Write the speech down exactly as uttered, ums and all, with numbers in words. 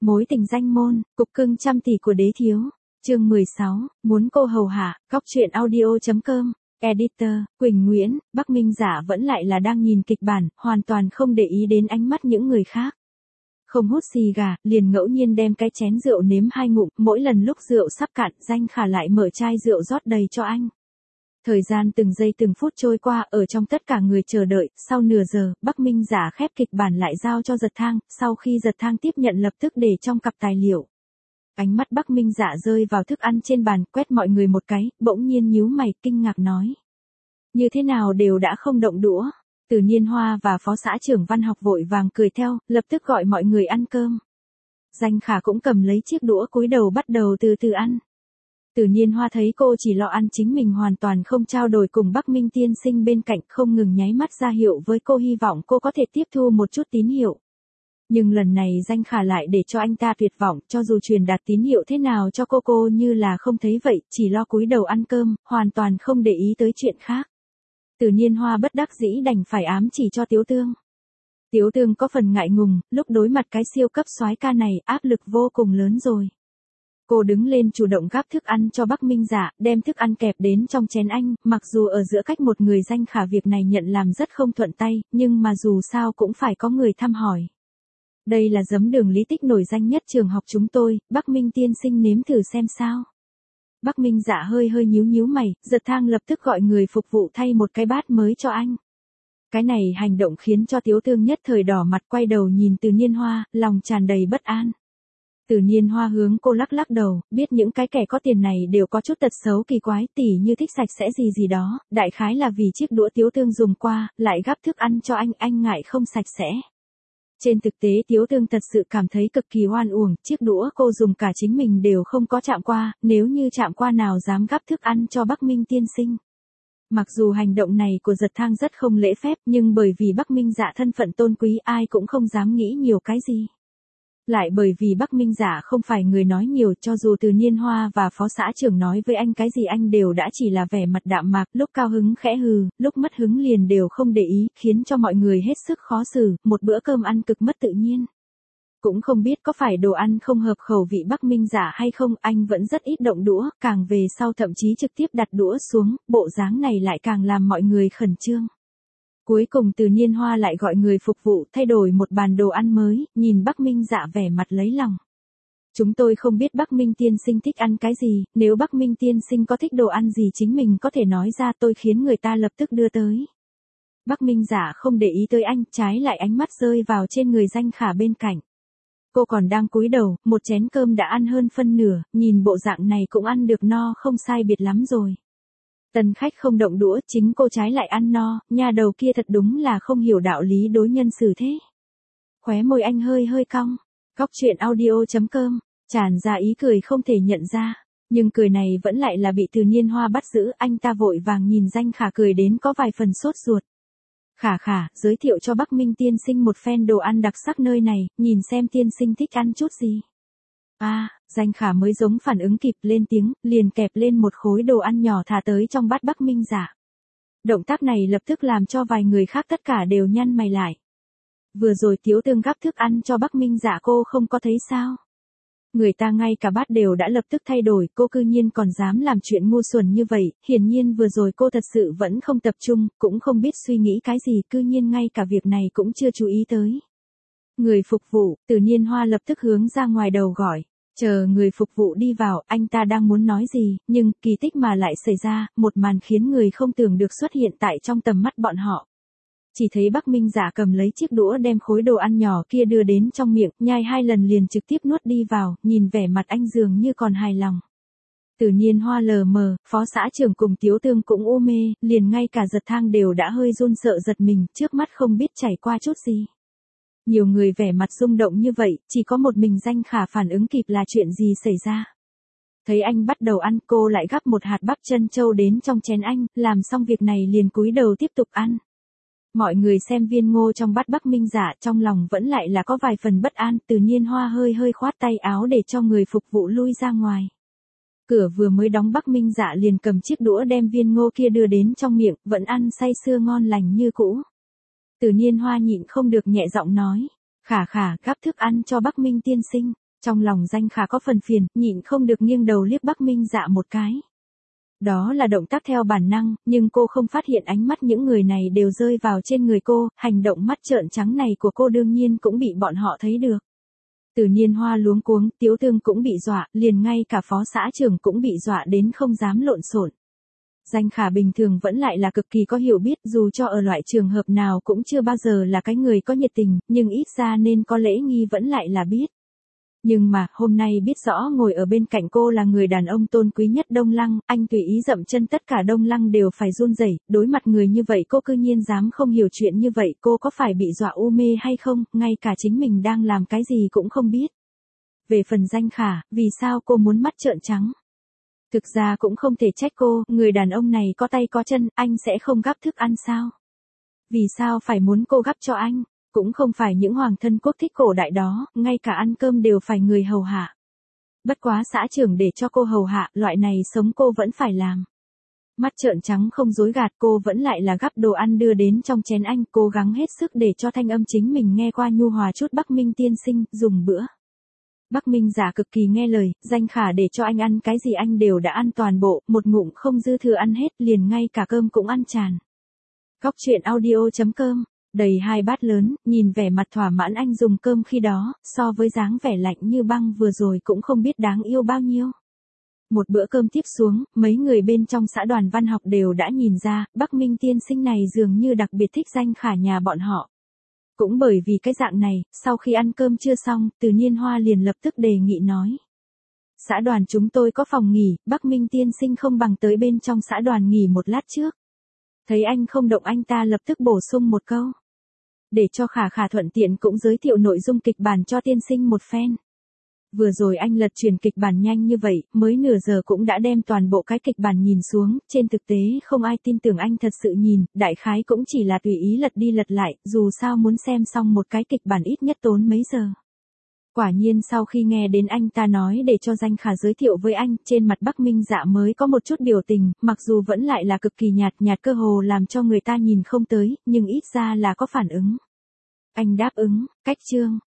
Mối tình danh môn, cục cưng trăm tỷ của đế thiếu. Chương mười sáu, muốn cô hầu hạ, Cóc truyện audio chấm com. Editor, Quỳnh Nguyễn. Bắc Minh Dạ vẫn lại là đang nhìn kịch bản, hoàn toàn không để ý đến ánh mắt những người khác. Không hút xì gà, liền ngẫu nhiên đem cái chén rượu nếm hai ngụm, mỗi lần lúc rượu sắp cạn, Danh Khả lại mở chai rượu rót đầy cho anh. Thời gian từng giây từng phút trôi qua, ở trong tất cả người chờ đợi, sau nửa giờ, Bắc Minh Dạ khép kịch bản lại giao cho Giật Thang, sau khi Giật Thang tiếp nhận lập tức để trong cặp tài liệu. Ánh mắt Bắc Minh Dạ rơi vào thức ăn trên bàn, quét mọi người một cái, bỗng nhiên nhíu mày, kinh ngạc nói. Như thế nào đều đã không động đũa. Từ Niên Hoa và phó xã trưởng văn học vội vàng cười theo, lập tức gọi mọi người ăn cơm. Danh Khả cũng cầm lấy chiếc đũa cúi đầu bắt đầu từ từ ăn. Từ Niên Hoa thấy cô chỉ lo ăn chính mình hoàn toàn không trao đổi cùng Bắc Minh tiên sinh bên cạnh, không ngừng nháy mắt ra hiệu với cô, hy vọng cô có thể tiếp thu một chút tín hiệu. Nhưng lần này Danh Khả lại để cho anh ta tuyệt vọng, cho dù truyền đạt tín hiệu thế nào cho cô cô như là không thấy vậy, chỉ lo cúi đầu ăn cơm, hoàn toàn không để ý tới chuyện khác. Từ Niên Hoa bất đắc dĩ đành phải ám chỉ cho Tiếu Tương. Tiếu Tương có phần ngại ngùng, lúc đối mặt cái siêu cấp soái ca này, áp lực vô cùng lớn rồi. Cô đứng lên chủ động gắp thức ăn cho Bắc Minh Dạ, đem thức ăn kẹp đến trong chén anh, mặc dù ở giữa cách một người Danh Khả việc này nhận làm rất không thuận tay, nhưng mà dù sao cũng phải có người thăm hỏi. Đây là giấm đường lý tích nổi danh nhất trường học chúng tôi, Bắc Minh tiên sinh nếm thử xem sao. Bắc Minh Dạ hơi hơi nhíu nhíu mày, Giật Thang lập tức gọi người phục vụ thay một cái bát mới cho anh. Cái này hành động khiến cho Tiếu Tương nhất thời đỏ mặt, quay đầu nhìn Từ Niên Hoa, lòng tràn đầy bất an. Từ Niên Hoa hướng cô lắc lắc đầu, biết những cái kẻ có tiền này đều có chút tật xấu kỳ quái, tỉ như thích sạch sẽ gì gì đó, đại khái là vì chiếc đũa Tiếu Tương dùng qua, lại gắp thức ăn cho anh, anh ngại không sạch sẽ. Trên thực tế Tiếu Tương thật sự cảm thấy cực kỳ oan uổng, chiếc đũa cô dùng cả chính mình đều không có chạm qua, nếu như chạm qua nào dám gắp thức ăn cho Bắc Minh tiên sinh. Mặc dù hành động này của Giật Thang rất không lễ phép, nhưng bởi vì Bắc Minh Dạ thân phận tôn quý ai cũng không dám nghĩ nhiều cái gì. Lại bởi vì Bắc Minh Dạ không phải người nói nhiều, cho dù Từ Niên Hoa và phó xã trưởng nói với anh cái gì anh đều đã chỉ là vẻ mặt đạm mạc, lúc cao hứng khẽ hừ, lúc mất hứng liền đều không để ý, khiến cho mọi người hết sức khó xử, một bữa cơm ăn cực mất tự nhiên. Cũng không biết có phải đồ ăn không hợp khẩu vị Bắc Minh Dạ hay không, anh vẫn rất ít động đũa, càng về sau thậm chí trực tiếp đặt đũa xuống, bộ dáng này lại càng làm mọi người khẩn trương. Cuối cùng Từ Niên Hoa lại gọi người phục vụ thay đổi một bàn đồ ăn mới, nhìn Bắc Minh Dạ vẻ mặt lấy lòng. Chúng tôi không biết Bắc Minh tiên sinh thích ăn cái gì, nếu Bắc Minh tiên sinh có thích đồ ăn gì chính mình có thể nói ra, tôi khiến người ta lập tức đưa tới. Bắc Minh Dạ không để ý tới anh, trái lại ánh mắt rơi vào trên người Danh Khả bên cạnh. Cô còn đang cúi đầu, một chén cơm đã ăn hơn phân nửa, nhìn bộ dạng này cũng ăn được no không sai biệt lắm rồi. Tần khách không động đũa, chính cô trái lại ăn no, nhà đầu kia thật đúng là không hiểu đạo lý đối nhân xử thế. Khóe môi anh hơi hơi cong. Cóc truyện audio chấm com, tràn ra ý cười không thể nhận ra, nhưng cười này vẫn lại là bị Từ Niên Hoa bắt giữ, anh ta vội vàng nhìn Danh Khả cười đến có vài phần sốt ruột. Khả khả, giới thiệu cho Bắc Minh tiên sinh một phen đồ ăn đặc sắc nơi này, nhìn xem tiên sinh thích ăn chút gì. À, Danh Khả mới giống phản ứng kịp lên tiếng, liền kẹp lên một khối đồ ăn nhỏ thả tới trong bát Bắc Minh Dạ. Động tác này lập tức làm cho vài người khác tất cả đều nhăn mày lại. Vừa rồi Tiếu Tương gắp thức ăn cho Bắc Minh Dạ cô không có thấy sao? Người ta ngay cả bát đều đã lập tức thay đổi, cô cư nhiên còn dám làm chuyện ngu xuẩn như vậy, hiển nhiên vừa rồi cô thật sự vẫn không tập trung, cũng không biết suy nghĩ cái gì, cư nhiên ngay cả việc này cũng chưa chú ý tới. Người phục vụ, Từ Niên Hoa lập tức hướng ra ngoài đầu gọi. Chờ người phục vụ đi vào, anh ta đang muốn nói gì, nhưng kỳ tích mà lại xảy ra, một màn khiến người không tưởng được xuất hiện tại trong tầm mắt bọn họ. Chỉ thấy Bắc Minh Dạ cầm lấy chiếc đũa đem khối đồ ăn nhỏ kia đưa đến trong miệng, nhai hai lần liền trực tiếp nuốt đi vào, nhìn vẻ mặt anh dường như còn hài lòng. Từ Niên Hoa lờ mờ, phó xã trưởng cùng Tiếu Tương cũng u mê, liền ngay cả Giật Thang đều đã hơi run sợ giật mình, trước mắt không biết chảy qua chút gì. Nhiều người vẻ mặt rung động như vậy, chỉ có một mình Danh Khả phản ứng kịp là chuyện gì xảy ra. Thấy anh bắt đầu ăn, cô lại gắp một hạt bắp chân trâu đến trong chén anh, làm xong việc này liền cúi đầu tiếp tục ăn. Mọi người xem viên ngô trong bát Bắc Minh Dạ trong lòng vẫn lại là có vài phần bất an, Từ Niên Hoa hơi hơi khoát tay áo để cho người phục vụ lui ra ngoài. Cửa vừa mới đóng Bắc Minh Dạ liền cầm chiếc đũa đem viên ngô kia đưa đến trong miệng, vẫn ăn say sưa ngon lành như cũ. Từ Niên Hoa nhịn không được nhẹ giọng nói, khả khả gắp thức ăn cho Bắc Minh tiên sinh. Trong lòng Danh Khả có phần phiền, nhịn không được nghiêng đầu liếc Bắc Minh Dạ một cái. Đó là động tác theo bản năng, nhưng cô không phát hiện ánh mắt những người này đều rơi vào trên người cô, hành động mắt trợn trắng này của cô đương nhiên cũng bị bọn họ thấy được. Từ Niên Hoa luống cuống, Tiếu Tương cũng bị dọa, liền ngay cả phó xã trưởng cũng bị dọa đến không dám lộn xộn. Danh Khả bình thường vẫn lại là cực kỳ có hiểu biết, dù cho ở loại trường hợp nào cũng chưa bao giờ là cái người có nhiệt tình, nhưng ít ra nên có lễ nghi vẫn lại là biết. Nhưng mà, hôm nay biết rõ ngồi ở bên cạnh cô là người đàn ông tôn quý nhất Đông Lăng, anh tùy ý dậm chân tất cả Đông Lăng đều phải run rẩy, đối mặt người như vậy cô cư nhiên dám không hiểu chuyện như vậy, cô có phải bị dọa u mê hay không, ngay cả chính mình đang làm cái gì cũng không biết. Về phần Danh Khả, vì sao cô muốn mắt trợn trắng? Thực ra cũng không thể trách cô, người đàn ông này có tay có chân, anh sẽ không gắp thức ăn sao? Vì sao phải muốn cô gắp cho anh? Cũng không phải những hoàng thân quốc thích cổ đại đó, ngay cả ăn cơm đều phải người hầu hạ. Bất quá xã trưởng để cho cô hầu hạ, loại này sống cô vẫn phải làm. Mắt trợn trắng không dối gạt, cô vẫn lại là gắp đồ ăn đưa đến trong chén anh, cố gắng hết sức để cho thanh âm chính mình nghe qua nhu hòa chút. Bắc Minh tiên sinh, dùng bữa. Bắc Minh Giả cực kỳ nghe lời, Danh Khả để cho anh ăn cái gì anh đều đã ăn toàn bộ, một ngụm không dư thừa ăn hết, liền ngay cả cơm cũng ăn tràn. Góc truyện audio chấm com, đầy hai bát lớn, nhìn vẻ mặt thỏa mãn anh dùng cơm khi đó, so với dáng vẻ lạnh như băng vừa rồi cũng không biết đáng yêu bao nhiêu. Một bữa cơm tiếp xuống, mấy người bên trong xã đoàn văn học đều đã nhìn ra, Bắc Minh tiên sinh này dường như đặc biệt thích Danh Khả nhà bọn họ. Cũng bởi vì cái dạng này, sau khi ăn cơm chưa xong, Từ Niên Hoa liền lập tức đề nghị nói. Xã đoàn chúng tôi có phòng nghỉ, Bắc Minh tiên sinh không bằng tới bên trong xã đoàn nghỉ một lát trước. Thấy anh không động anh ta lập tức bổ sung một câu. Để cho Khả Khả thuận tiện cũng giới thiệu nội dung kịch bản cho tiên sinh một phen. Vừa rồi anh lật truyền kịch bản nhanh như vậy, mới nửa giờ cũng đã đem toàn bộ cái kịch bản nhìn xuống, trên thực tế không ai tin tưởng anh thật sự nhìn, đại khái cũng chỉ là tùy ý lật đi lật lại, dù sao muốn xem xong một cái kịch bản ít nhất tốn mấy giờ. Quả nhiên sau khi nghe đến anh ta nói để cho Danh Khả giới thiệu với anh, trên mặt Bắc Minh Dạ mới có một chút biểu tình, mặc dù vẫn lại là cực kỳ nhạt nhạt cơ hồ làm cho người ta nhìn không tới, nhưng ít ra là có phản ứng. Anh đáp ứng, cách chương.